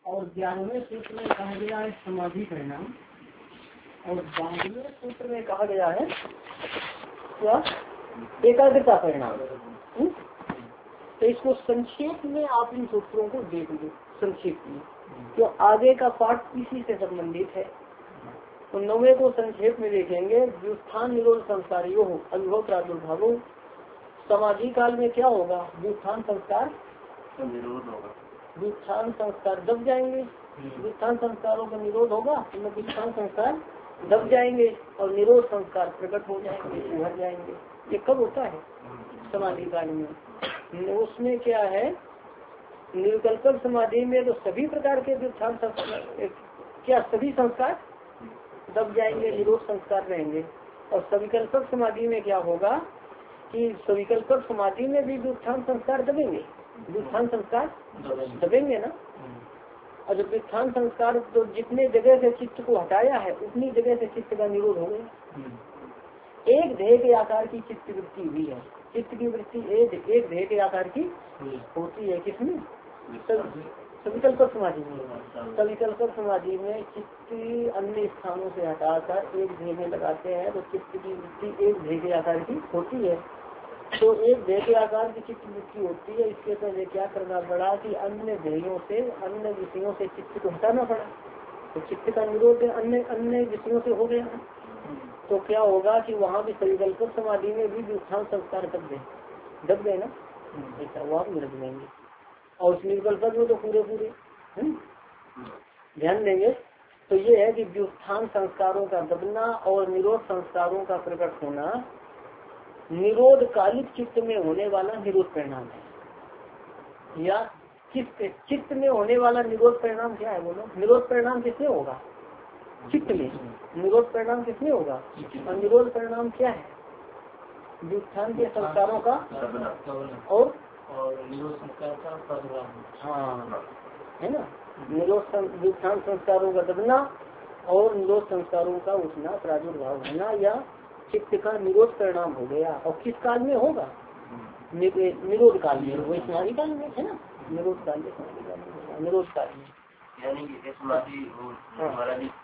और 11वें सूत्र में कहा गया है समाधि परिणाम, और 12वें सूत्र में कहा गया है क्या एकाग्रता परिणाम। तो इसको संक्षेप में आप इन सूत्रों को देख लो संक्षेप में, तो आगे का पाठ इसी से संबंधित है। तो 9वें को संक्षेप में देखेंगे। व्युत्थान निरोध संस्कारियों हो अनुभव प्रादुर्भावो। समाधि काल में क्या होगा? व्युत्थान संस्कार निरोध होगा, व्युत्थान संस्कार दब जाएंगे, व्युत्थान संस्कारों का निरोध होगा, व्युत्थान संस्कार दब जाएंगे और निरोध संस्कार प्रकट हो जाएंगे, उभर जाएंगे। ये कब होता है? समाधि काल में। उसमें क्या है, निर्विकल्पक समाधि में तो सभी प्रकार के व्युत्थान संस्कार, क्या सभी संस्कार दब जाएंगे, निरोध संस्कार रहेंगे। और सविकल्पक समाधि में क्या होगा कि सविकल्पक समाधि में भी व्युत्थान संस्कार दबेंगे, व्युत्थान संस्कार दबेंगे ना। और जब व्युत्थान संस्कार तो जितने जगह से चित्त को हटाया है उतनी जगह से चित्त का निरोध हो गया। एक ध्येय के आकार की चित्त वृत्ति हुई है, चित्त की वृत्ति एक ध्येय के आकार की होती है। किसमें? सविकल्पक समाधि में। सविकल्पक समाधि में चित्त अन्य स्थानों से हटाकर एक ध्येय में लगाते हैं तो चित्त की वृत्ति एक ध्येय के आकार की होती है। तो एक ध्येय के आकार की चित्त वृत्ति होती है। इसके पहले क्या करना पड़ा कि अन्य ध्येयों से, अन्य विषयों से चित्त को हटाना पड़ा। तो चित्त का निरोध अन्य विषयों से हो गया। तो क्या होगा कि वहाँ भी सविकल्पक समाधि में भी व्युत्थान संस्कार दब गए ना, ऐसा वहाँ भी दब जाएंगे। और उस निर्विकल्पक में तो पूरे ध्यान देंगे। तो ये है कि व्युत्थान संस्कारों का दबना और निरोध संस्कारों का प्रकट होना निरोध कालिक चित्त में होने वाला निरोध परिणाम है। या चित्त में होने वाला निरोध परिणाम क्या है? बोलो, निरोध परिणाम किसमें होगा? चित्त में। निरोध परिणाम किसमें होगा? और निरोध परिणाम क्या है? व्युत्थान के संस्कारों का और निरोध संस्कार का प्रादुर्भाव। हाँ, है ना। निरोध व्युत्थान संस्कारों का दबना और निरोध संस्कारों का उठना, प्रादुर्भाव होना, या चित्त का निरोध परिणाम हो गया। और किस काल में होगा? निरोध काल में। वो समाधि काल में है ना, निरोध काल में, समाधि काल में, निरोध काल में। यानी कि समाधि हमारा भी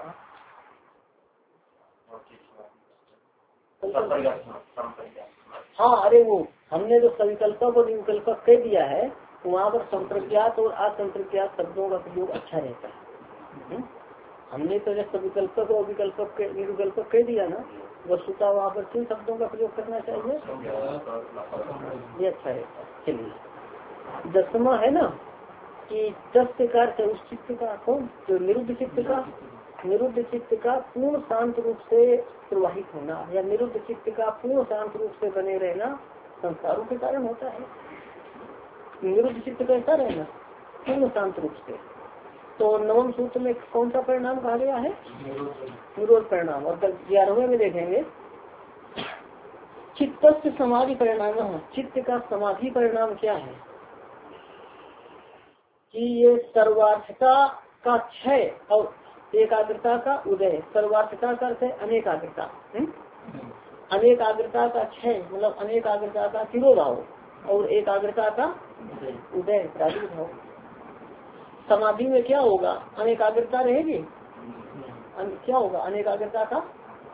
हाँ, अरे वो हमने जो सविकल्पक और निर्विकल्पक कह दिया है वहाँ पर संप्रज्ञात और असंप्रज्ञात शब्दों का प्रयोग अच्छा रहता है। हमने तो जब सविकल्पक और विकल्पक निर्विकल्पक कह दिया ना, वस्तुता वहाँ पर किन शब्दों का प्रयोग करना चाहिए? ये अच्छा है। चलिए, 10वां है ना कि 10 प्रकार से उस चित्त का कौन, जो निरुद्ध चित्त का, निरुद्ध चित्त का पूर्ण शांत रूप से प्रवाहित होना या निरुद्ध चित्त का पूर्ण शांत रूप से बने रहना संस्कारों के कारण होता है। निरुद्ध चित्त कैसा रहना? पूर्ण शांत रूप से। तो 9वें सूत्र में कौन सा परिणाम कहा गया है? निरोध परिणाम। और 11वें में देखेंगे चित्त समाधि परिणाम। चित्त का समाधि परिणाम क्या है? कि ये सर्वार्थता का क्षय और एकाग्रता का उदय। सर्वार्थता का अर्थ है अनेकाग्रता। अनेकाग्रता का क्षय मतलब अनेकाग्रता का तिरोभाव और एकाग्रता का उदय प्रादुर्भाव। समाधि में क्या होगा? अनेकाग्रता रहेगी। क्या होगा? अनेकाग्रता का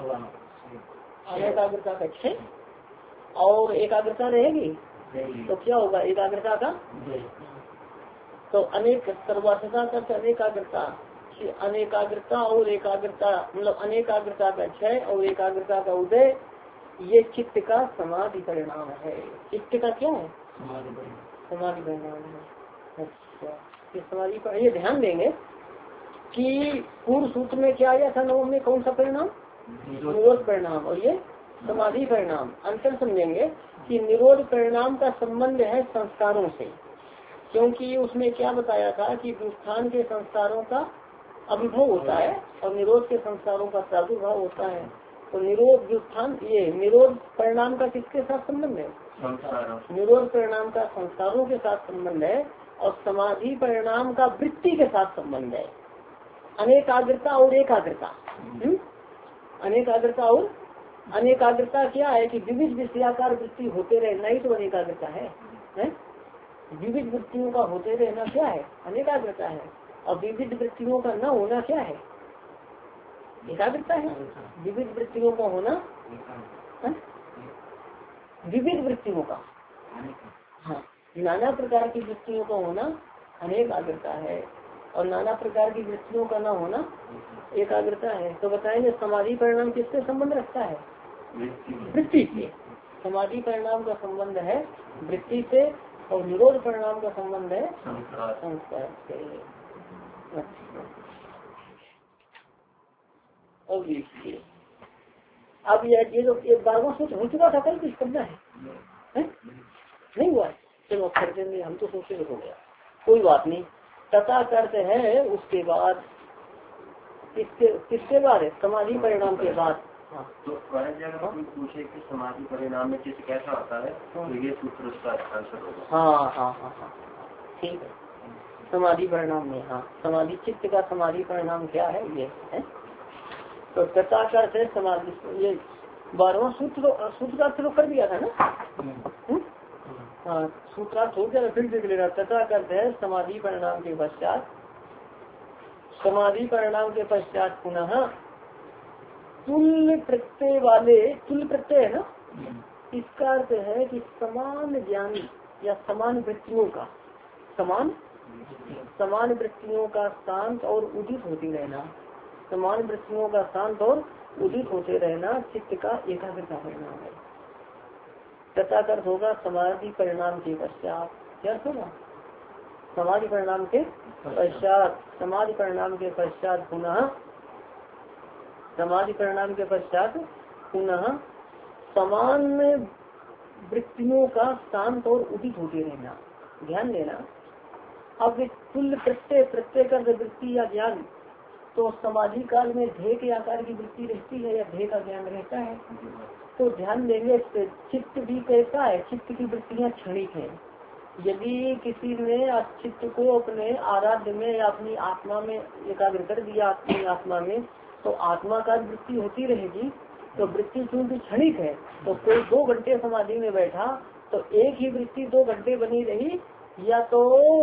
क्षय और एकाग्रता रहेगी। तो क्या होगा? एकाग्रता का। तो अनेक सर्वार्थता का अनेकाग्रता, अनेकाग्रता और एकाग्रता मतलब अनेकाग्रता का क्षय और एकाग्रता का उदय, ये चित्त का समाधि परिणाम है। चित्त का क्या है? समाधि परिणाम है। अच्छा, ये समाधि पर ये ध्यान देंगे कि पूर्व सूत्र में क्या आया था? 9 में कौन सा परिणाम? निरोध परिणाम। और ये समाधि परिणाम। अंतर समझेंगे कि निरोध परिणाम का संबंध है संस्कारों से, क्योंकि उसमें क्या बताया था कि व्युत्थान के संस्कारों का अभिभव होता है और निरोध के संस्कारों का प्रादुर्भाव होता है। तो निरोध व्युत्थान, ये निरोध परिणाम का किसके साथ संबंध है? निरोध परिणाम का संस्कारों के साथ संबंध है और समाधि परिणाम का वृत्ति के साथ संबंध है। अनेकाग्रता और एकाग्रता। अनेकाग्रता और अनेकाग्रता क्या है कि विविध विषयाकार वृत्ति होते रहना ही तो अनेकाग्रता है? विविध वृत्तियों का होते रहना क्या है? अनेकाग्रता है। और विविध वृत्तियों का न होना क्या है? एकाग्रता है। विविध वृत्तियों का होना, विविध वृत्तियों का, हाँ, नाना प्रकार की वृत्तियों का होना अनेकाग्रता है, और नाना प्रकार की वृत्तियों का न होना एकाग्रता है। तो बताएंगे समाधि परिणाम किससे संबंध रखता है? वृत्ति से। समाधि परिणाम का संबंध है वृत्ति से, और निरोध परिणाम का संबंध है संस्कार से। अब ये जो एक 12वां सूत्र हो चुका था, कल कुछ करना है? नहीं हुआ? चलो कर देंगे, हम तो सोचे हो गया, कोई बात नहीं। तथा अर्थ है उसके बाद, किसके बाद है? समाधि परिणाम के बाद। हाँ। तो अगर कोई पूछे कि समाधि परिणाम में चित्त कैसा होता है, तो ये सूत्र उसका आंसर होगा। हाँ हाँ हाँ हाँ, ठीक है। समाधि परिणाम में, हाँ, समाधि चित्त का समाधि परिणाम क्या है ये है? तो तथा अर्थ है समाधि, ये 12वां सूत्र का अर्थ कर दिया था ना। हाँ, सूत्रार्थ हो गया, फिर देख लेना। तथा करते हैं समाधि परिणाम के पश्चात, समाधि परिणाम के पश्चात पुनः तुल्य प्रत्यय वाले, तुल्य प्रत्यय है ना, इसका अर्थ है कि समान ज्ञानी या समान वृत्तियों का, समान वृत्तियों का शांत और उदित होती रहना, समान वृत्तियों का शांत और उदित होते रहना चित्त का एकाग्रता परिणाम है। तथा अर्थ होगा समाधि परिणाम के पश्चात। क्या होगा? समाधि परिणाम के पश्चात, समाधि परिणाम के पश्चात पुनः, समाधि परिणाम के पश्चात पुनः समान वृत्तियों का शांत और उदित होते रहना। ध्यान देना, अब तुल्य प्रत्यय, प्रत्यय का वृत्ति या ज्ञान, तो समाधि काल में ध्येय के आकार की वृत्ति रहती है या ध्येय का ज्ञान रहता है? तो ध्यान देंगे, चित्त भी कैसा है? चित्त की वृत्तियाँ क्षणिक है। यदि किसी ने चित्त को अपने आराध्य में या अपनी आत्मा में एकाग्र कर दिया, अपनी आत्मा में, तो आत्मा का वृत्ति होती रहेगी। तो वृत्ति चूंकि क्षणिक है, तो कोई 2 घंटे समाधि में बैठा तो एक ही वृत्ति 2 घंटे बनी रही, या तो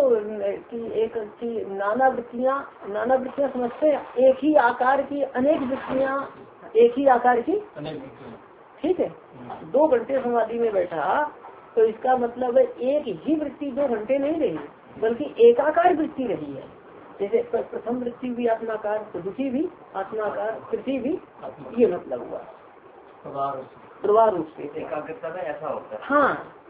नाना वृत्तियाँ समझते हैं, एक ही आकार की अनेक वृत्तियाँ, एक ही आकार की, ठीक है। 2 घंटे समाधि में बैठा तो इसका मतलब है एक ही वृत्ति 2 घंटे नहीं रही, बल्कि एकाकार वृत्ति रही है। जैसे प्रथम वृत्ति भी आत्माकार, तो द्वितीय भी आत्माकार, तृतीय भी, ये मतलब हुआ प्रवाह रूप से एकाग्रता में ऐसा होता है। हाँ,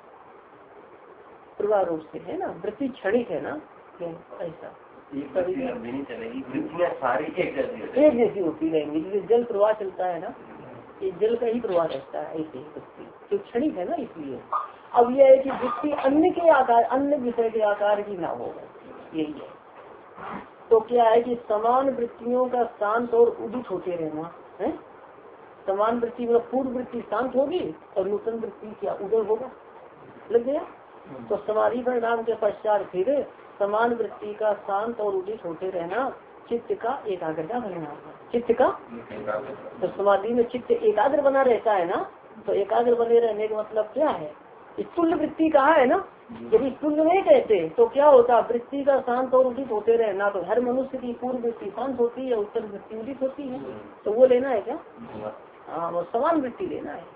प्रवाह रूप से है ना, वृत्ति क्षणिक है ना, ऐसा नहीं चलेगी, वृत्तियाँ सारी एक जैसी होती रहेंगी। जैसे जल प्रवाह चलता है ना, ये जल का ही प्रवाह रहता है, ऐसे ही वृत्ति तो क्षणिक है ना, इसलिए। अब यह है कि वृत्ति अन्य के आकार, अन्य विषय के आकार की ना हो, यही है। तो क्या है कि समान वृत्तियों का शांत और उदित होते रहना है। समान वृत्ति में पूर्व वृत्ति शांत होगी और नूतन वृत्ति क्या उदय होगा, लग गया। तो समाधि परिणाम के पश्चात फिर समान वृत्ति का शांत और उदित होते रहना चित्त का एकाग्रता परिणाम है। चित्त का, तो समाधि में चित्त एकाग्र बना रहता है ना, तो एकाग्र बने रहने का मतलब क्या है? तुल्य वृत्ति कहा है ना, यदि तुल्य नहीं कहते तो क्या होता? वृत्ति का शांत और उदित होते रहना, तो हर मनुष्य की पूर्व वृत्ति शांत होती है, उत्तर वृत्ति उदित होती है, तो वो लेना है क्या? हाँ, वो समान वृत्ति लेना है।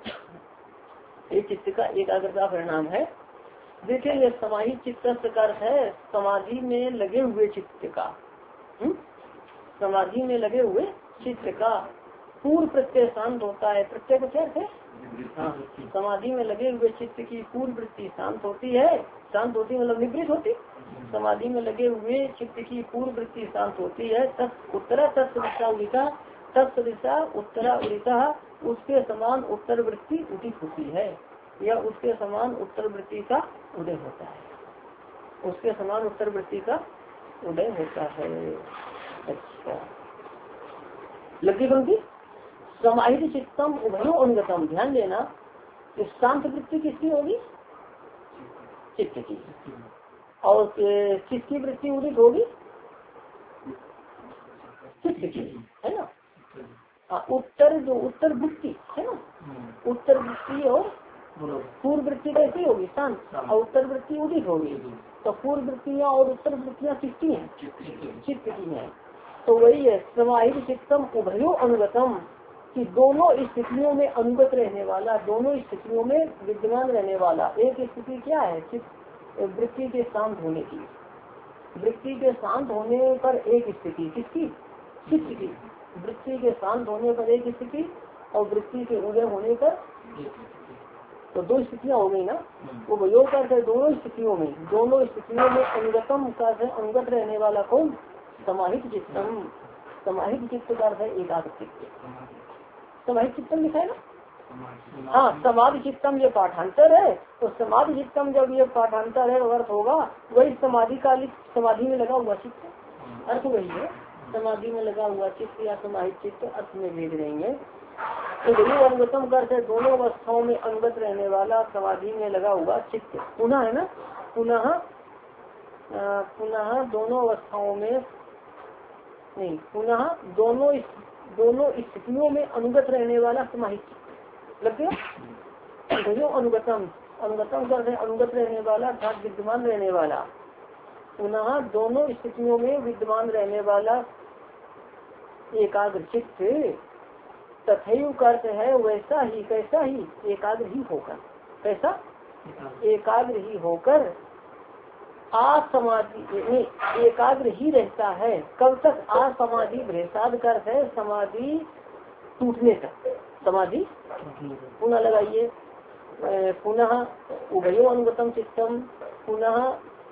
ये चित्त का एकाग्रता परिणाम है। देखेंगे समाधि चित्त का अर्थ है समाधि में लगे हुए चित्त का, समाधि में लगे हुए चित्त का पूर्व प्रत्यय शांत होता है। प्रत्यय का क्या है? हाँ, समाधि में लगे हुए चित्त की पूर्व वृत्ति शांत होती है। शांत होती मतलब निवृत्त होती। समाधि में लगे हुए चित्त की पूर्व वृत्ति शांत होती है। उत्तरा तत्सदिशा उदिता, तत्सदिशा उत्तरा उदिता, उसके समान उत्तर वृत्ति उदित होती है, या उसके समान उत्तर वृत्ति का उदय होता है, उसके समान उत्तर वृत्ति का उदय होता है। अच्छा, लगी पंक्ति। समाहित चित्तम उभयो अनुगतम, ध्यान देना, इस शांत वृत्ति किसकी होगी? चित्त की। और किसकी वृत्ति उदित होगी? चित्त की, है ना। उत्तर जो उत्तर वृत्ति है ना, उत्तर वृत्ति और पूर्व वृत्ति कैसी होगी? शांत। और उत्तर वृत्ति उदित होगी। तो पूर्व वृत्तियाँ और उत्तर वृत्तियाँ किसकी हैं? चित्त की हैं। तो वही है समाहित चित्तम उभयो अनुगतम, कि दोनों स्थितियों में अनुगत रहने वाला, दोनों स्थितियों में विद्यमान रहने वाला। एक स्थिति क्या है? चित्त वृत्ति के शांत होने की। वृत्ति के शांत होने पर एक स्थिति किसकी? चित्त की। वृत्ति के शांत होने पर एक स्थिति और वृत्ति के उदय होने पर तो दो स्थितियाँ हो गई ना। वो वयो करते दोनों स्थितियों में अनुगतम का अनुगत रहने वाला कौन? समाहित चित्तम। समाहित चित्त का अर्थ है एकाग्र चित्त। समाहित चित्तम लिखा है ना। हाँ, समाधि चित्तम ये पाठांतर है। तो समाधि चित्तम जब ये पाठांतर है अर्थ होगा वही समाधि कालिक, समाधि में लगा हुआ चित्त, अर्थ वही है। समाधि में लगा हुआ चित्त या समाहित चित्त अर्थ में भेज देंगे। तो वही अनुगतम करते दोनों अवस्थाओं में अनुगत रहने वाला, समाधि में लगा हुआ चित्त। पुनः है ना, पुनः दोनों अवस्थाओं में नहीं, पुनः दोनों स्थितियों में अनुगत रहने वाला समाहित चित्त लग गया। वही अनुगतम करते अनुगत रहने वाला अर्थात विद्यमान रहने वाला। पुनः दोनों स्थितियों में विद्यमान रहने वाला एकाग्र चित्त। तथैव अर्थ है वैसा ही, कैसा ही? एकाग्र ही होकर। कैसा? एकाग्र ही होकर असमाधि एकाग्र ही रहता है। कब तक? असमाधि भ्रेसाद कर है समाधि टूटने तक। समाधि पुनः लगाइए, पुनः उभयो अनुगतम चित्तम, पुनः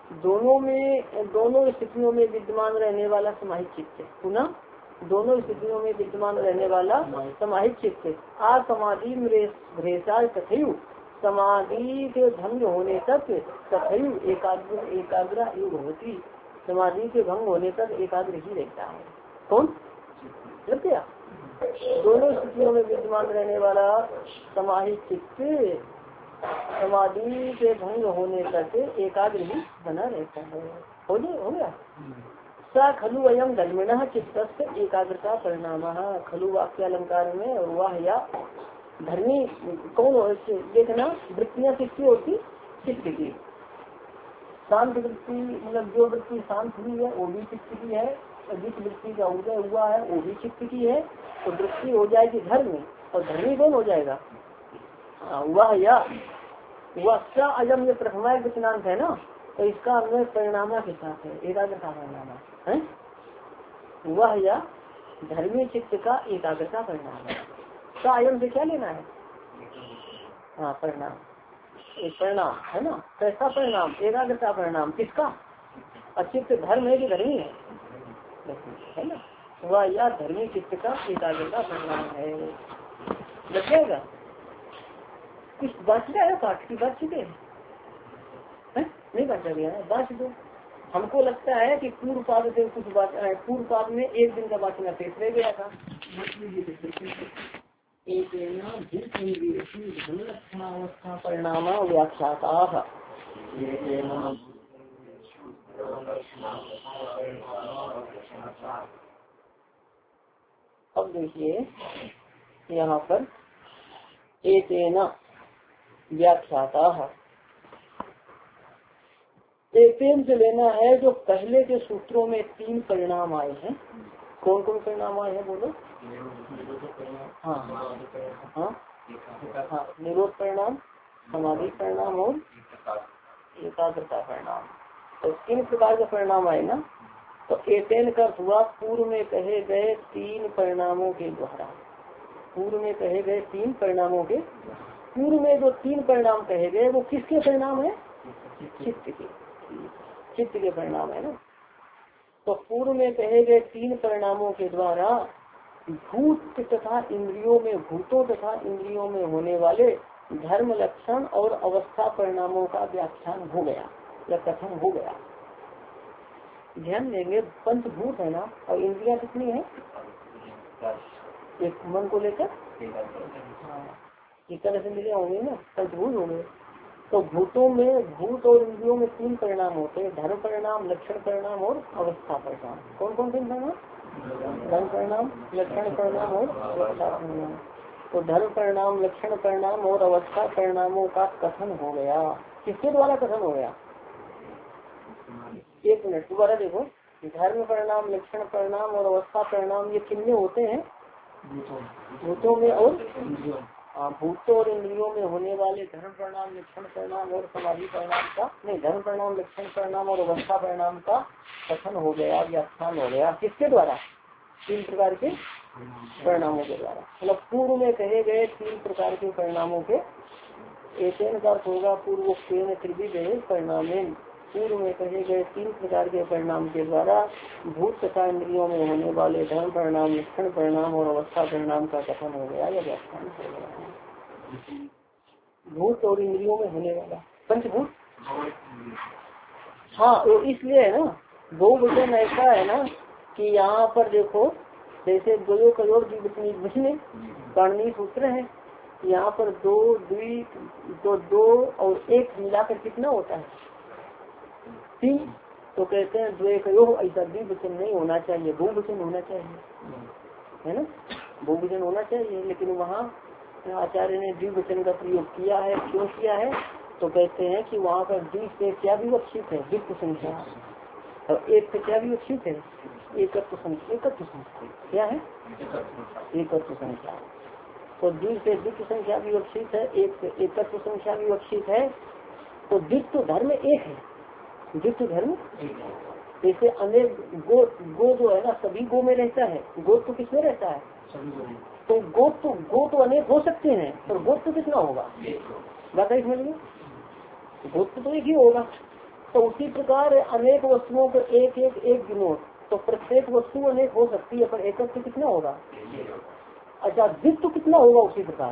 दोनों स्थितियों में विद्यमान रहने वाला समाहित चित्त। पुनः दोनों स्थितियों में विद्यमान रहने वाला समाहित चित्त। असमाधि भ्रेसाद तथैव, समाधि के भंग होने तक तथैव एकाग्र योग होती। समाधि के भंग होने तक एकाग्र ही रहता है। कौन? लग गया। दोनों स्थितियों में विद्यमान रहने वाला समाहित चित्त समाधि के भंग होने तक एकाग्र ही बना रहता है। हो गया। सा खलु अयम धर्मिण चित्त एकाग्रता परिणाम। खलु वाक्य अलंकार में वह या धर्मी कौन हो? देखना वृत्तियाँ किसकी होती? चित्त की। शांत वृत्ति मतलब जो वृत्ति शांत हुई है वो भी चित्त की है, और जिस वृत्ति का उदय हुआ है वो भी चित्त की है। तो वृत्ति हो जाएगी धर्मी, और धर्मी कौन हो जाएगा? वह या वह अजम ये प्रथमा वचनांत है ना, तो इसका अन्वय परिणामा के साथ है, एकाग्रता परिणाम है। वह या धर्मी चित्त का एकाग्रता परिणाम है। अयम से क्या लेना है? हाँ, परिणाम। एक परिणाम है ना। कैसा परिणाम? एकाग्रता परिणाम। किसका? अचित्त धर्म है कि धर्मी है ना। वह या धर्मी चित्त का एकाग्रता परिणाम है। लग जाएगा। कुछ बात है पाठ की बात चुके नहीं बांटा गया है, बात दो। हमको लगता है कि पूर्व पाद से कुछ बात, पूर्व पाद में एक दिन का वाचना शेष रह गया था। एक धर्मलक्षणावस्था परिणाम व्याख्याता। अब देखिए यहाँ पर एतेन व्याख्याता, एतेन से लेना है जो पहले के सूत्रों में 3 परिणाम आए हैं। कौन कौन परिणाम आए हैं बोलो? हाँ, निरोध परिणाम, समाधि परिणाम और एकाग्रता परिणाम। तो 3 प्रकार के परिणाम आए ना। तो एतेन का हुआ पूर्व में कहे गए 3 परिणामों के द्वारा। पूर्व में कहे गए 3 परिणामों के, पूर्व में जो 3 परिणाम कहे गए वो किसके परिणाम है? चित्त के परिणाम है ना। तो पूर्व में कहे गए 3 परिणामों के द्वारा भूत तथा इंद्रियों में, भूतों तथा इंद्रियों में होने वाले धर्म लक्षण और अवस्था परिणामों का व्याख्यान हो गया या कथन हो गया। ध्यान देंगे, पंचभूत है ना, और इंद्रियां कितनी है? एक मन को लेकर एक तरह से इंद्रियां होंगी ना, पंचभूत होंगे। तो भूतों में, भूत और इंद्रियों में 3 परिणाम होते हैं, धर्म परिणाम, लक्षण परिणाम और अवस्था परिणाम। कौन कौन से परिणाम? धर्म परिणाम, लक्षण परिणाम और अवस्था परिणाम। तो धर्म परिणाम, लक्षण परिणाम और अवस्था परिणामों का कथन हो गया। किसके द्वारा कथन हो गया? एक मिनट दोबारा देखो। धर्म परिणाम, लक्षण परिणाम और अवस्था परिणाम ये कितने होते हैं? भूतों में और भूतों और इंद्रियों में होने वाले धर्म परिणाम, लक्षण परिणाम और समाधि परिणाम का नहीं, धर्म परिणाम, लक्षण परिणाम और अवस्था परिणाम का कथन हो गया, व्याख्यान हो गया। किसके द्वारा? 3 प्रकार के परिणामों के द्वारा। मतलब पूर्व में कहे गए 3 प्रकार के परिणामों के एक का होगा पूर्वोक्तेन त्रिविध परिणामेन। पूर्व में कहे गए 3 प्रकार के परिणाम के द्वारा भूत तथा इंद्रियों में होने वाले धर्म परिणाम, लक्षण परिणाम और अवस्था परिणाम का कथन हो गया या व्याख्यान हो गया। भूत और इंद्रियों में होने वाला पंचभूत, हाँ वो इसलिए है ना, बहुवचन ऐसा है ना कि यहाँ पर देखो जैसे गयो कयोर द्विवचन कारणीय सूत्र है, यहाँ पर 2 और 1 मिलाकर कितना होता है? 3। तो कहते हैं द्वैकयो, ऐसा द्विवचन नहीं होना चाहिए, बहुवचन होना चाहिए, है ना, बहुवचन होना चाहिए। लेकिन वहाँ आचार्य ने द्विवचन का प्रयोग किया है। क्यों किया है? तो कहते हैं कि वहाँ पर द्वि से क्या विवक्षित है? द्वित्व संख्या, और 1 से क्या विवक्षित है? एकत्व संख्या। क्या है? एकत्व संख्या। तो द्वि से द्वित्व संख्या विवक्षित है, 1 से एकत्व संख्या विवक्षित है। तो द्वित्व धर्म 1 है, द्वित्व धर्म जैसे अनेक गो जो है ना सभी गो में रहता है, गोत्र तो किसमें रहता है? तो गो तो अनेक हो सकते हैं, पर गोत्र तो कितना होगा? बात है समझ में, गोत्र तो एक ही होगा। तो उसी प्रकार अनेक वस्तुओं को एक गिनो, तो प्रत्येक वस्तु अनेक हो सकती है, पर एकत्व कितना होगा? अच्छा, द्वित्व कितना होगा? उसी प्रकार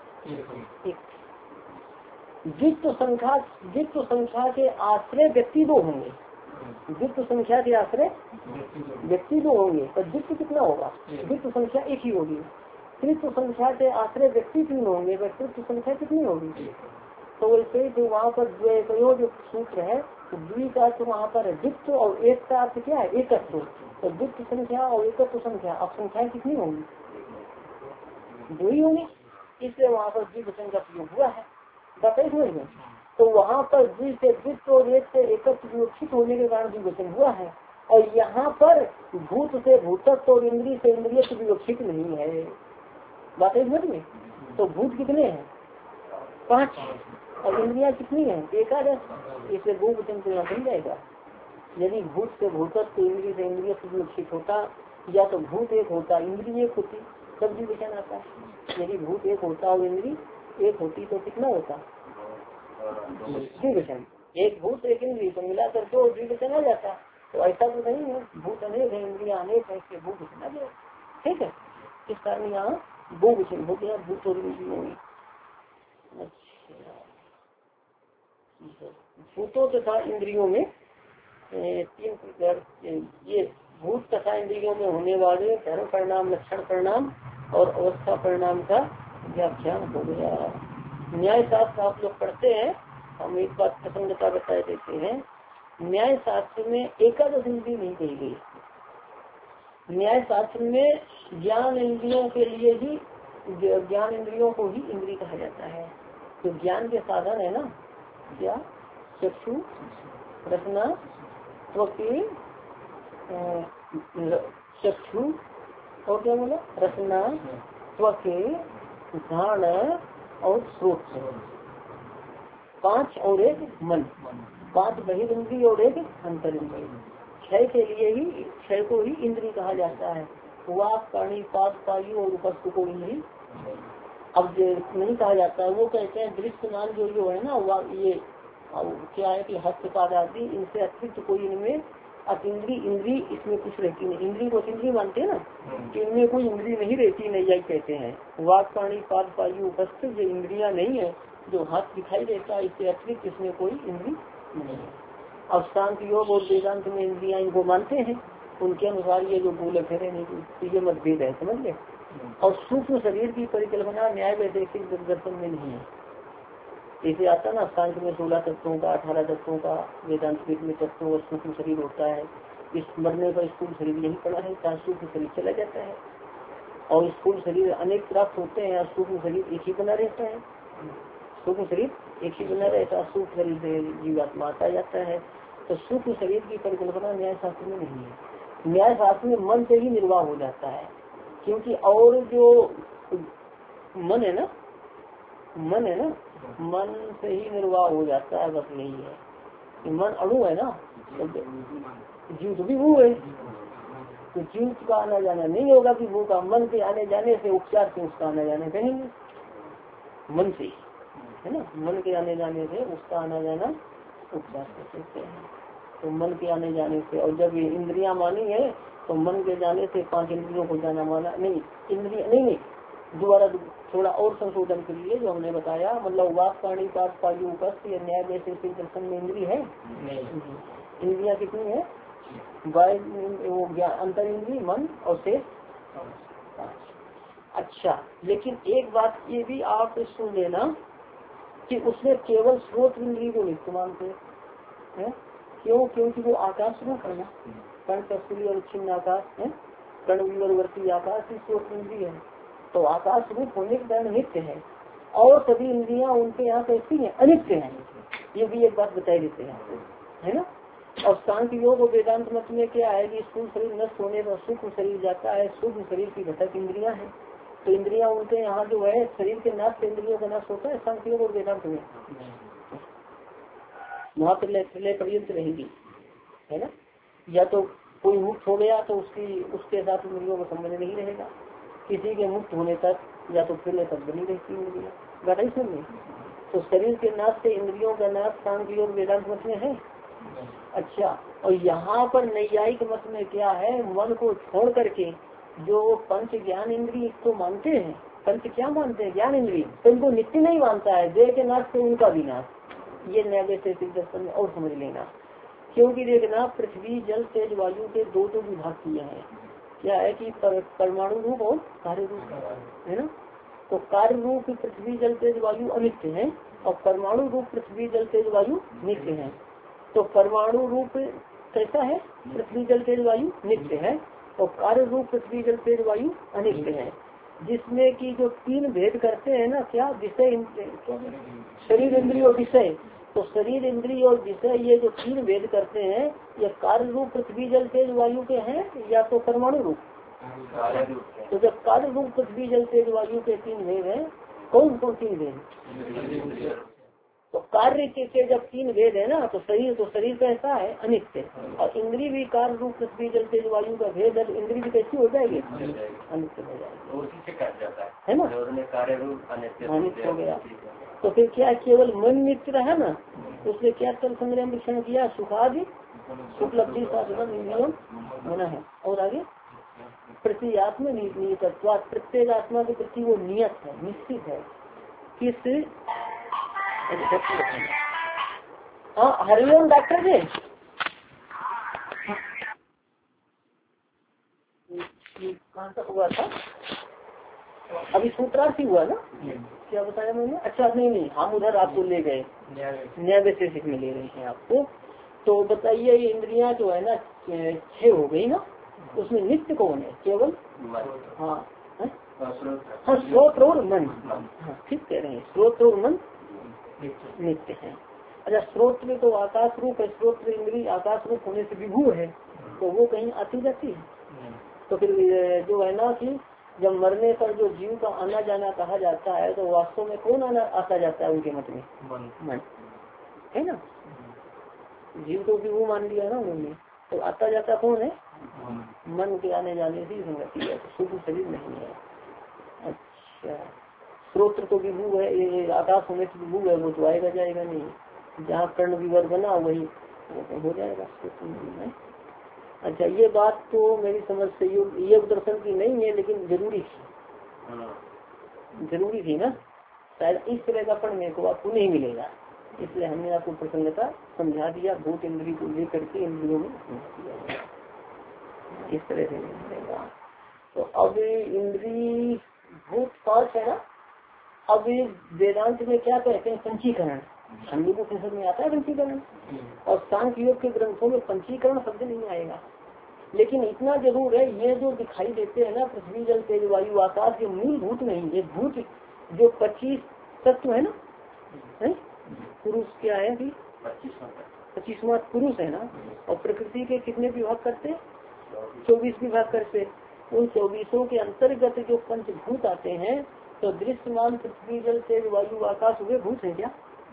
द्वित्व संख्या के आश्रय व्यक्ति 2 होंगे, द्वित्व संख्या के आश्रय व्यक्ति 2 होंगे, पर द्वित्व कितना होगा? द्वित्व संख्या 1 ही होगी। तृत्व संख्या के आश्रय व्यक्ति 3 होंगे, पर तृत्व संख्या कितनी होगी? तो वैसे तो वहाँ पर जो सूत्र है, द्वि का अर्थ वहाँ पर द्वित्व और 1 का अर्थ क्या है? एकत्व। तो द्वित्व संख्या और एकत्व संख्या, अब संख्या कितनी होंगी? 2 ही होंगी, इसलिए वहाँ पर द्विवचन का प्रयोग हुआ है। बताइए, तो वहाँ पर द्वि से द्वित्व और 1 से एकत्व विवक्षित होने के कारण द्विवचन हुआ है। और यहाँ पर भूत से भूतत्व और इंद्रिय से इंद्रिय विवक्षित नहीं है। बातें समझ में? तो भूत कितने हैं? 5, और इंद्रिया कितनी है? 11। इससे बहुवचन तुलना बन जाएगा। यदि भूत से भूतत्व, इंद्रिय से इंद्रिय विवक्षित होता, या तो भूत 1 होता, इंद्रिय 1 होती, तब द्विवचन आता है। यदि भूत 1 होता और इंद्रिय 1 होती तो कितना होता? द्विवचन। 1 भूत 1 इंद्रिय तो मिलाकर 2 द्विवचन आ जाता। तो ऐसा तो नहीं है, भूत अनेक है, इंद्रिया अनेक है, इसलिए बहुवचन आ जाए। ठीक है, इस कारण यहाँ बहुवचन हो गया, भूत और इंद्रियों में। भूतों तथा इंद्रियों में 3 प्रकार, ये भूत तथा इंद्रियों में होने वाले धर्म परिणाम, लक्षण परिणाम और अवस्था परिणाम का व्याख्यान हो गया। न्याय शास्त्र आप लोग पढ़ते हैं, हम एक बात प्रसंगता बता देते हैं। न्याय शास्त्र में एकादश इंद्रिय नहीं कही गई। न्याय शास्त्र में ज्ञान इंद्रियों के लिए ही, ज्ञान इंद्रियों को ही इंद्रिय कहा जाता है। तो ज्ञान के साधन है ना, क्या? चक्षु, रसना, त्वक, चक्षु और क्या बोला? रसना, त्वक, घ्राण और श्रोत। 5 और 1 मन। 5 बहिर्इंद्रिय और 1 अंतरिंद्रिय। क्षय के लिए ही, क्षय को ही इंद्रिय कहा जाता है। वाक, पानी, पास, पायु और उपस्थ को इंद्रिय अब नहीं कहा जाता है। वो कहते हैं दृश्यमान जो है ना, ये क्या है कि हस्तपाद आदि, इनसे अतिरिक्त कोई इनमें अतिद्री इंद्री इसमें कुछ रहती नहीं। इंद्री को इंद्री मानते हैं ना, कि इनमें कोई इंद्री नहीं रहती, नहीं जाई कहते हैं। वाक, प्राणी, पाद, पायु, उपस्थित जो इंद्रिया नहीं है, जो हाथ दिखाई देता है, इससे अतिरिक्त इसमें कोई इंद्री नहीं है। अब शांति योग और वेदांत में इंद्रिया इनको मानते हैं, उनके अनुसार ये जो गोलक है नहीं, ये मतभेद है, समझ ले। और सूक्ष्म शरीर की परिकल्पना न्याय वैदेशिक दर्शन में नहीं है। जैसे आता ना सांख्य में 16 तत्वों का, 18 तत्वों का, वेदांत में तत्वों का सूक्ष्म शरीर होता है। इस मरने पर स्थूल शरीर यही पड़ा है, सूक्ष्म शरीर चला जाता है। और स्थूल शरीर अनेक प्राप्त होते हैं, सूक्ष्म शरीर एक ही बना रहता है। सूक्ष्म शरीर एक ही बना रहता है, सूक्ष्म शरीर से जीवात्मा आता जाता है। तो सूक्ष्म शरीर की परिकल्पना न्याय शास्त्र में नहीं है। न्याय शास्त्र में मन से ही निर्वाह हो जाता है, क्योंकि और जो मन है ना, मन से ही निर्वाह हो जाता है, बस यही है कि मन अणु है ना, तो जीव तो भी वो है, तो जीव का आना जाना नहीं होगा कि वो का मन के आने जाने से उपचार से उसका आना जाना कहेंगे, मन से है ना, मन के आने जाने से उसका आना जाना उपचार कर सकते हैं। तो मन के आने जाने से, और जब ये इंद्रियां मानी है तो मन के जाने से 5 इंद्रियों को जाना माना नहीं, इंद्रिया नहीं, दोबारा थोड़ा और संशोधन के लिए जो हमने बताया, मतलब वाक प्राणी पाठ पायु उपस्थ या न्याय जैसे दर्शन में इंद्रिय है, इंद्रिया कितनी है, वो अंतर इंद्रिय मन और शेष। अच्छा, लेकिन एक बात ये भी आप सुन लेना कि उसमें केवल स्रोत इंद्रिय को नित्य मानते हैं। क्यों? क्योंकि वो आकाश रूप है ना, कर्ण कस्तूरी और छिन्न आकाश है, कर्ण विवर्ती आकाश ही स्रोत इंद्रिय है। तो आकाश रूप होने के कारण नित्य है, और सभी इंद्रियां उनके यहाँ कैसी है, अनित्य है। ये भी एक बात बताई देते हैं, है ना। और सांख्य योग और वेदांत मत में क्या है कि स्थूल शरीर नष्ट होने पर सूक्ष्म शरीर जाता है, सूक्ष्म शरीर की घटक इंद्रियां हैं, तो इंद्रियां उनके यहाँ जो है शरीर के नाश से इंद्रियों का नाश होता है सांख्य योग और वेदांत में, वहाँ प्रलय पर्यंत रहेगी, है ना। या तो कोई मुक्त हो गया तो उसके साथ इंद्रियों का संबंध नहीं रहेगा, किसी के मुक्त होने तक या तो प्रलय तक बनी रहती इंद्रिया, गाढ़ा सुनिए। तो शरीर के नाश से इंद्रियों का नाश सांख्य योग वेदांत मत में है। अच्छा, और यहाँ पर नैयायिक मत में क्या है, मन को छोड़ करके जो पंच ज्ञान इंद्रिय को मानते हैं, पंच क्या मानते हैं, ज्ञान इंद्रिय, तो इनको नित्य नहीं मानता है, देह के नाश से उनका भी नाश। ये न्याय से दर्शन में और समझ लेना, क्योंकि देखना पृथ्वी जल तेज वायु के दो विभाग किए हैं। क्या है कि परमाणु रूप और कार्य रूप, है ना। तो कार्य रूप पृथ्वी जल तेज वायु अनित्य है, और परमाणु रूप पृथ्वी जल तेज वायु नित्य है। तो परमाणु रूप कैसा है, पृथ्वी जल तेज वायु नित्य है, और कार्य रूप पृथ्वी जल तेज वायु अनित्य है, जिसमें कि जो 3 भेद करते हैं ना, क्या विषय, शरीर इंद्रिय और विषय। तो शरीर इंद्रिय और विषय ये जो 3 भेद करते हैं, ये कार्य रूप पृथ्वी जल तेज वायु के हैं या तो परमाणु रूप। तो जब कार्य रूप पृथ्वी जल तेज वायु के 3 भेद हैं, कौन कौन 3 भेद, तो कार्य के जब 3 भेद है ना, तो शरीर कैसा है, अनित्य, और इंद्रिय भी कार्य रूप पृथ्वी जल तेज वायु का भेद है, तो इंद्रिय भी कैसी हो जाएगी, अनित्य हो जाएगी, है ना, कार्य रूप अनित्य हो गया। तो फिर क्या केवल मन नित्य रहा ना, उसने क्या तल संग्रह मिश्रण किया, सुखादि उपलब्धि साधन इंद्रियों होना है। और आगे प्रति आत्मा नियत, प्रत्येक आत्मा के प्रति वो नियत है, निश्चित है। किस, हाँ हरिओम डॉक्टर जी, कहाँ तक हुआ था अभी, सूत्रार्थ ही हुआ ना, क्या बताया मैंने। अच्छा नहीं, हम उधर आपको ले गए न्याय वैशेषिक में ले रहे हैं आपको। तो बताइए ये इंद्रियां जो है ना 6 हो गई ना, उसमें नित्य कौन है, केवल हाँ स्रोत और मन, हाँ ठीक कह रहे हैं, स्रोत और मन नित्य है। अच्छा, स्रोत में तो आकाश रूप है, स्रोत इंद्रिय आकाश रूप होने से विभू है, तो वो कहीं आती जाती है। तो फिर जो है ना कि जब मरने पर जो जीव का आना जाना कहा जाता है, तो वास्तव में कौन आना आता जाता है उनके मत में, मन है ना। जीव को विभू मान लिया ना उन्होंने, तो आता जाता कौन है, मन के आने जाने से संगति है, शुद्ध शरीर नहीं है। अच्छा, स्रोत्र तो विभू है, ये आकाश होने से विभू है, वो तो आएगा जाएगा नहीं, जहाँ कर्ण विवर बना वही हो जाएगा। अच्छा, ये बात तो मेरी समझ से योग दर्शन की नहीं है, लेकिन जरूरी थी ना, शायद इस तरह का पढ़ने को आपको नहीं मिलेगा, इसलिए हमने आपको प्रसन्नता समझा दिया। भूत इंद्रिय को लेकर के इंद्रियों में इस तरह से नहीं मिलेगा। तो अब इंद्रिय भूत 5 है ना, अब वेदांत में क्या कहते हैं, पंचीकरण, हम लोगों को में आता है पंचीकरण, और सांख्य योग के ग्रंथों में पंचीकरण शब्द नहीं आएगा, लेकिन इतना जरूर है, ये जो दिखाई देते हैं ना पृथ्वी जल तेज वायु आकाश, ये मूलभूत नहीं, ये भूत जो 25 तत्व है ना, है पुरुष क्या है अभी 25वां पुरुष है ना, और प्रकृति के कितने विभाग करते, 24 विभाग करते, उन 24 के अंतर्गत जो पंचभूत आते हैं, तो दृश्यमान पृथ्वी जल तेज वायु आकाश वे भूत है क्या?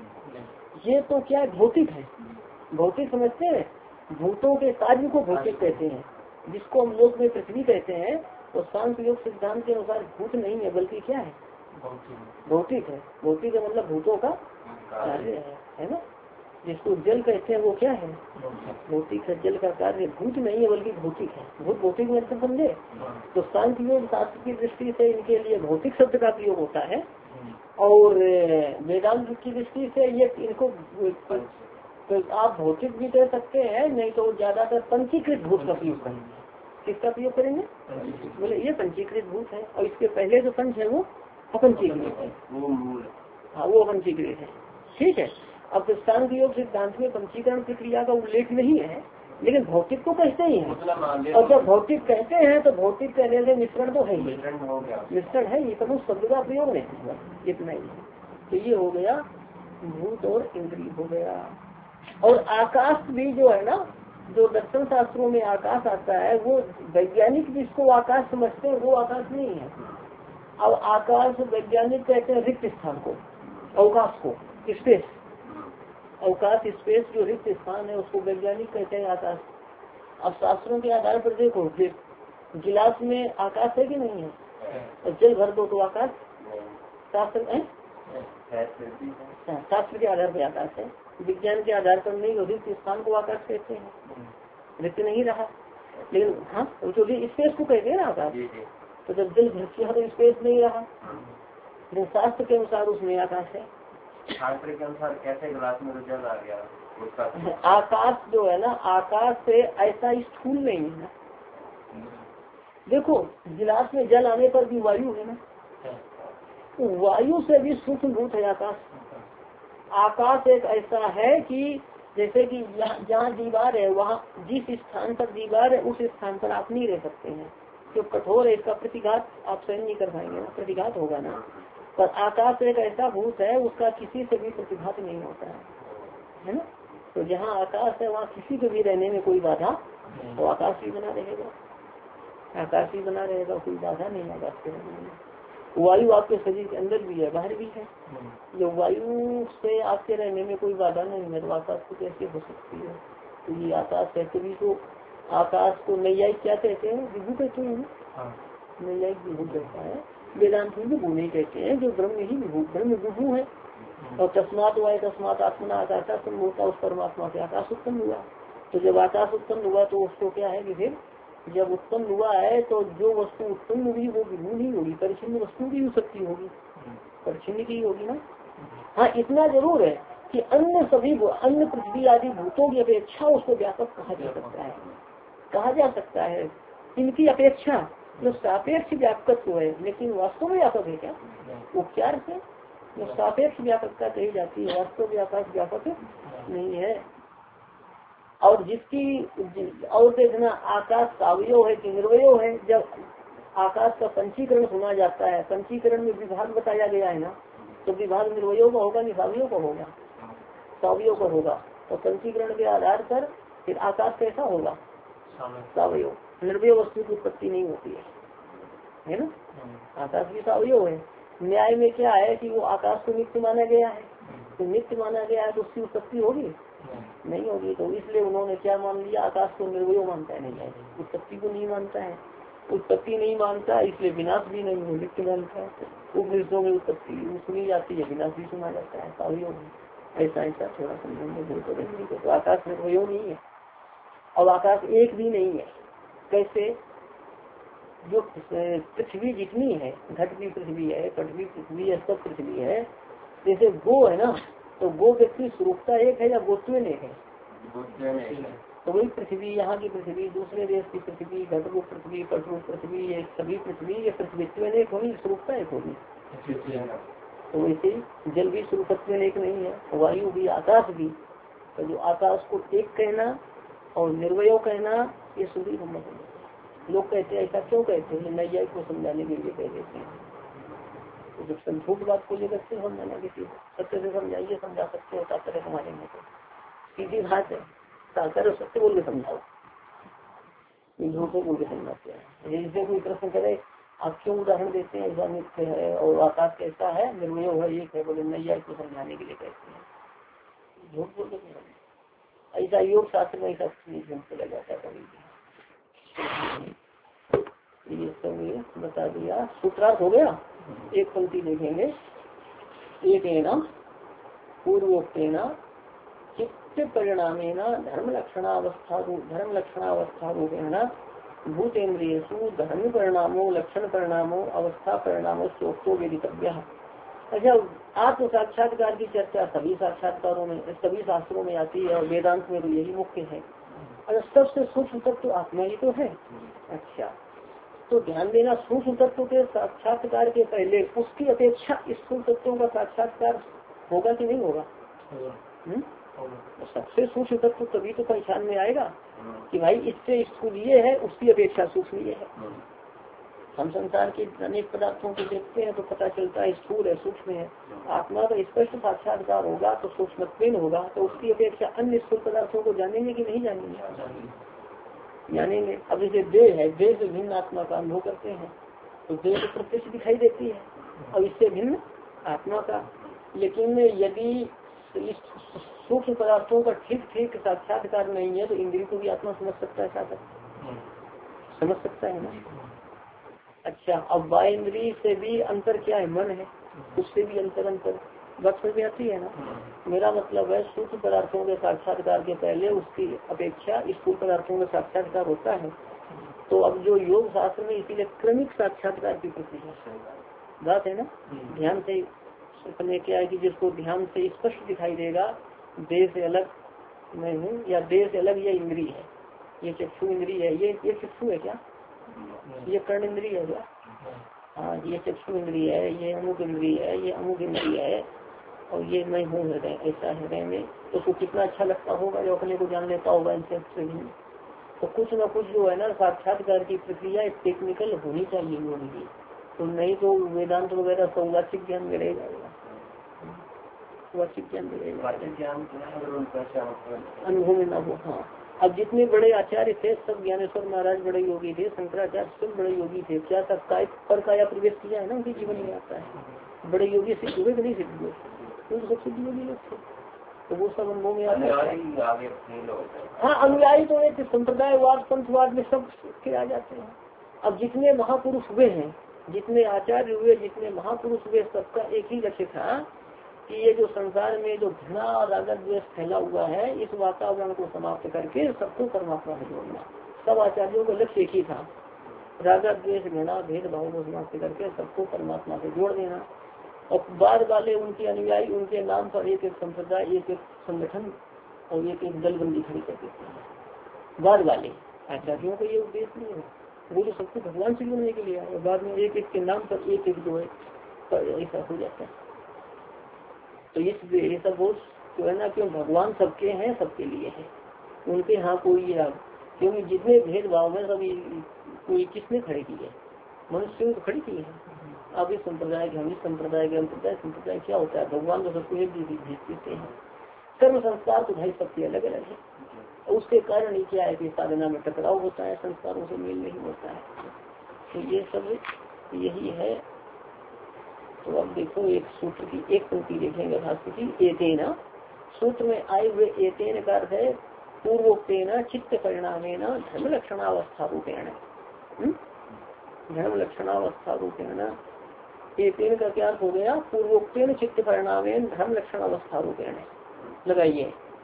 ये तो क्या है, भौतिक है, भौतिक समझते हैं, भूतों के कार्य को भौतिक कहते हैं। जिसको हम लोग में पृथ्वी कहते हैं, तो सांख्य योग सिद्धांत के अनुसार भूत नहीं है, बल्कि क्या है, भौतिक है। भौतिक है मतलब भूतों का कार्य है ना। जिसको जल कहते हैं वो क्या है, भौतिक है, जल का कार्य भूत नहीं है बल्कि भौतिक है। भूत भौतिक में तो समझे, तो सांख्य योग शास्त्र की दृष्टि से इनके लिए भौतिक शब्द का प्रयोग होता है, और वेदांत की दृष्टि से ये इनको तो आप भौतिक भी कह सकते हैं, नहीं तो ज्यादातर पंचीकृत भूत का प्रयोग करेंगे। किसका प्रयोग करेंगे, बोले ये पंचीकृत भूत है, और इसके पहले जो पंच है वो अपंचीकृत है, हाँ वो अपंचीकृत है, ठीक है। अब सांख्य योग सिद्धांत में पंचीकरण प्रक्रिया का उल्लेख नहीं है, लेकिन भौतिक को कहते ही हैं, और जब भौतिक कहते हैं तो भौतिक कहने से मिश्रण तो है ही, मिश्रण है, ये तो शब्द का प्रयोग नहीं, इतना ही। तो ये हो गया भूत और इंद्रिय हो गया। और आकाश भी जो है ना, जो दर्शन शास्त्रों में आकाश आता है, वो वैज्ञानिक जिसको आकाश समझते हैं वो आकाश नहीं है। अब आकाश वैज्ञानिक कहते हैं रिक्त स्थान को, अवकाश को, स्पेस, अवकाश स्पेस जो रिक्त स्थान है उसको वैज्ञानिक कहते हैं आकाश। अब शास्त्रों के आधार पर देखो, फिर गिलास में आकाश है कि नहीं है, और जल भर दो तो आकाश, शास्त्र है, शास्त्र के आधार पर आकाश है, विज्ञान के आधार पर नहीं। रिक्त स्थान को आकाश कहते हैं, रिक्त नहीं रहा, लेकिन हाँ जो स्पेस को कहते हैं ना आकाश, तो जब जल भर किया तो स्पेस नहीं रहा, लेकिन शास्त्र के अनुसार उसमें आकाश है। शास्त्र के अनुसार कैसे गिलास में जल आ गया उसका? आकाश जो है ना, आकाश से ऐसा स्थूल नहीं है ना। देखो गिलास में जल आने पर भी वायु है ना, तो वायु से भी सूक्ष्म भूत है आकाश। आकाश एक ऐसा है कि जैसे कि जहाँ दीवार है, वहाँ जिस स्थान पर दीवार है उस स्थान पर आप नहीं रह सकते हैं, जो कठोर है इसका प्रतिघात आप सहन नहीं कर पाएंगे ना, प्रतिघात होगा ना। पर आकाश एक ऐसा भूत है, उसका किसी से भी प्रतिघात नहीं होता है ना। तो जहाँ आकाश है वहाँ किसी को भी रहने में कोई बाधा, तो आकाश ही बना रहेगा, आकाश ही बना रहेगा, कोई बाधा नहीं आकाश के रहने में। वायु आपके शरीर के अंदर भी है, बाहर भी है, जो वायु से आपके रहने में कोई बाधा नहीं है, तो आकाश को कैसे हो सकती है। तो ये आकाश है, तभी तो आकाश को नैयायिक क्या कहते हैं, विभू कहते हैं ना, नैयायिक विभू कहता है, वेदांत में विभू नहीं कहते हैं, जो ब्रह्म ही विभू, ब्रह्म विभू है। और तस्मात वाय तस्मात आत्मना आकाश उत्पन्न होता, उस परमात्मा से आकाश उत्पन्न हुआ। तो जब आकाश उत्पन्न हुआ तो उसको क्या है कि फिर जब उत्पन्न हुआ है तो जो वस्तु उत्पन्न हुई वो विभू नहीं होगी, परिचिन्न वस्तु भी हो सकती होगी, परिचिन्न की होगी ना। हाँ इतना जरूर है कि अन्य सभी अन्य पृथ्वी आदि भूतों की अपेक्षा उसको व्यापक कहा जा सकता है, कहा जा सकता है। इनकी अपेक्षा जो सापेक्ष व्यापकत्व है, लेकिन वास्तव में व्यापक है क्या, उपचार से जो सापेक्ष व्यापकता कही जाती है, वास्तव व्यापक व्यापक नहीं है। और जिसकी और देखना आकाश सावयव है कि निर्वयव है। जब आकाश का पंचीकरण सुना जाता है, पंचीकरण में विभाग बताया गया है ना, तो विभाग निर्वयव का होगा, निभावयों का होगा, सावयव का होगा। तो पंचीकरण के आधार पर फिर आकाश कैसा होगा, सावयव, निर्वय वस्तु की उत्पत्ति नहीं होती है ना। आकाश भी सावयव है। न्याय में क्या है कि वो आकाश को नित्य माना गया है, तो नित्य माना गया है तो उसकी उत्पत्ति होगी नहीं होगी। तो इसलिए उन्होंने क्या मान लिया, आकाश को निर्वय मानता है, नहीं उत्पत्ति को नहीं मानता है, उत्पत्ति नहीं मानता इसलिए विनाश भी नहीं है, नित्य मानता है। उपनिषदों में उत्पत्ति सुनी जाती है, विनाश भी सुना जाता है, सावयव ऐसा ऐसा थोड़ा समझेंगे। तो आकाश निर्वय नहीं है, और आकाश एक भी नहीं है। कैसे, जो पृथ्वी जितनी है, घट भी पृथ्वी है, पट भी पृथ्वी है, सब पृथ्वी है। जैसे गो है ना, तो गो व्यक्ति स्वरूपता एक है या गोत्वेन एक है, तो वही पृथ्वी, यहाँ की पृथ्वी, दूसरे देश की पृथ्वी, घट रूप पृथ्वी, पट रूप पृथ्वी, ये सभी पृथ्वी, ये पृथ्वीत्व एक होगी, स्वरूपता एक होगी। तो वैसे जल भी स्वरूपत्व एक नहीं है, वायु भी, आकाश भी। तो जो आकाश को एक कहना और निर्वय कहना, ये शुद्ध ब्रह्म संबंध है। लोग कहते हैं ऐसा क्यों कहते हैं, नैयायिक को समझाने के लिए कह देते हैं। तो जब झूठ बात को लेकर के समझाना किसी सत्य से समझाइए, समझा सकते हो ताकत हमारे में तो सीधी बात है, ताकत सत्य बोल के समझाओ, झूठ बोल के समझाते हैं। जिससे कोई प्रश्न करे आप क्यों उदाहरण देते हैं, ऐसा नित्य है और आकाश कैसा है, निर्मय है, एक है, बोले नैयायिक को समझाने के लिए कहते हैं। झूठ बोल के ऐसा योग शास्त्र में ऐसा झूठ चला जाता है कभी भी। ये सब बता दिया, सूत्रार्थ हो गया। एक पंक्ति देखेंगे, एक पूर्वोक्तेन चित्त परिणामेन धर्म लक्षणावस्था रूपेण भूतेन्द्रियेषु धर्म परिणामो लक्षण परिणामो अवस्था परिणामो सोक्तो वेदितव्य। अच्छा, आत्म साक्षात्कार की चर्चा सभी साक्षात्कारों में, सभी शास्त्रों में आती है और वेदांत में तो यही मुख्य है। अगर सबसे सूक्ष्म तत्व आत्मा ही तो है। अच्छा, तो ध्यान देना, सूक्ष्म तत्व के साक्षात्कार के पहले उसकी अपेक्षा स्थूल तत्वों का साक्षात्कार होगा कि नहीं होगा? सबसे सूक्ष्म तत्व तभी तो पहचान में आएगा कि भाई इससे स्थूल ये है, उसकी अपेक्षा सूक्ष्म ये है। हम संसार के अनेक पदार्थों को देखते हैं तो पता चलता है स्थूल है, सूक्ष्म है। आत्मा का स्पष्ट साक्षात्कार होगा तो सूक्ष्म होगा, तो उसकी अपेक्षा अन्य स्थूल पदार्थों को जानेंगे कि नहीं जानेंगे? जानेंगे। अब जैसे देह है, देह से भिन्न आत्मा का अनुभव करते हैं तो देह तो प्रत्यक्ष दिखाई देती है, अब इससे भिन्न आत्मा का। लेकिन यदि सूक्ष्म पदार्थों का ठीक साक्षात्कार नहीं है तो इंद्रिय को भी आत्मा समझ सकता है, साधक समझ सकता है ना। अच्छा, अब बाह्य इंद्रिय से भी अंतर क्या है? मन है, उससे भी अंतर बात समझ में आती है ना। मेरा मतलब है सूक्ष्म पदार्थों के साक्षात्कार के पहले उसकी अपेक्षा स्थूल पदार्थों का साक्षात्कार होता है। तो अब जो योग शास्त्र में इसीलिए क्रमिक साक्षात्कार की प्रक्रिया बात है ना। ध्यान से अपने क्या है कि जिसको ध्यान से स्पष्ट दिखाई देगा देह से अलग मैं हूँ, या देह से अलग ये इंद्रिय है, ये चक्षु इंद्रिय है, ये चक्षु है क्या, ये कर्ण इंद्रिय है क्या? हाँ, ये चक्षु इंद्रिय है, ये अमुक इंद्रिय है, ये अमुक इंद्रिय है, और ये मैं हूँ हृदय, ऐसा हृदय में। तो उसको कितना अच्छा लगता होगा जो अपने को जान लेता होगा इनसे। तो कुछ न कुछ जो है ना साक्षात्कार की प्रक्रिया टेक्निकल होनी चाहिए होगी, तो नहीं तो वेदांत वगैरह सौवाचिक ज्ञान में रह जाएगा, वाचिक ज्ञान में रहेगा, अनुभव में न हो। हाँ, अब जितने बड़े आचार्य थे सब, ज्ञानेश्वर महाराज बड़े योगी थे, शंकराचार्य सब बड़े योगी थे, क्या सब पर काया प्रवेश किया है ना, उनके जीवन में आता है। बड़े योगी सिद्ध हुए कि नहीं सिद्ध हुए? तो सब सिद्ध योगी लोग थे, तो वो सब अनुभव में आता है। हाँ, अनुयायी तो एक संप्रदायवाद पंथवाद में सब के आ जाते हैं। अब जितने महापुरुष हुए हैं, जितने आचार्य हुए, जितने महापुरुष हुए, सबका एक ही लक्ष्य था कि ये जो संसार में जो घृणा और राग द्वेष फैला हुआ है, इस वातावरण को समाप्त करके सबको परमात्मा से जोड़ना। सब आचार्यों का लक्ष्य एक ही था, राग द्वेष घृणा भेदभाव को समाप्त करके सबको परमात्मा से जोड़ देना। और बाद वाले उनके अनुयायी उनके नाम पर एक एक संप्रदाय, एक एक संगठन और एक एक दलबंदी खड़ी कर देते हैं। बाद वाले आचार्यों का ये उद्देश्य नहीं है, वो जो सबको भगवान से जोड़ने के लिए आए, बाद में एक एक के नाम पर एक एक जो है ऐसा हो जाता है। तो ये सब वो जो है ना, क्यों भगवान सबके हैं, सबके लिए है, उनके यहाँ कोई क्योंकि जितने भेदभाव में सभी कोई किसने खड़े की है, मनुष्य ने तो खड़ी की है। अब इस संप्रदाय के हम इस संप्रदाय के संप्रदाय क्या होता है, भगवान तो सबको एक देते हैं। कर्म संस्कार तो भाई सबके अलग अलग है, उसके कारण ही क्या है कि साधना में टकराव होता है, संस्कारों से मेल नहीं होता है। तो ये सब यही है। तो अब देखो एक सूत्र की एक पंक्ति देखेंगे भाष्य की। एतेन सूत्र में आए हुए एतेन का अर्थ है पूर्वोक्तेन चित्त परिणामेन धर्म लक्षणावस्था रूपेण। धर्म लक्षणावस्था रूपेण एतेन का क्या अर्थ हो गया? पूर्वोक्तेन चित्त परिणामेन धर्म लक्षणावस्था रूपेण। लगाइए,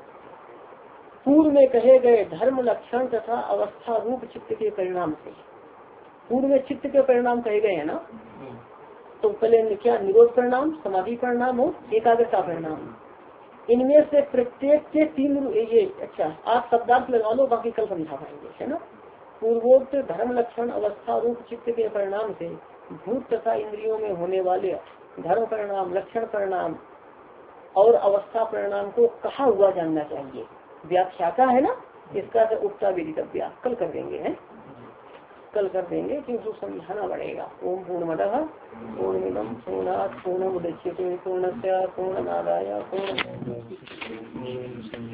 पूर्व में कहे गए धर्म लक्षण तथा अवस्था रूप चित्त के परिणाम से, पूर्व में चित्त के परिणाम कहे गए हैं ना, तो पहले क्या निरोध परिणाम, समाधि परिणाम और एकाग्रता परिणाम, इनमें से प्रत्येक के तीन ये। अच्छा, आप शब्दार्थ लगा लो, बाकी कल समझा पाएंगे, है ना। पूर्वोक्त धर्म लक्षण अवस्था रूप चित्त के परिणाम से भूत तथा इंद्रियों में होने वाले धर्म परिणाम, लक्षण परिणाम और अवस्था परिणाम को कहा हुआ जानना चाहिए। व्याख्याता है ना, इसका तो उक्ता विदितव्या कल कर देंगे है, कल कर देंगे क्योंकि समझाना पड़ेगा। ओम पूर्णमदः पूर्णमिदं पूर्णात् पूर्णमुदच्यते पूर्णस्य पूर्णमादाय पूर्ण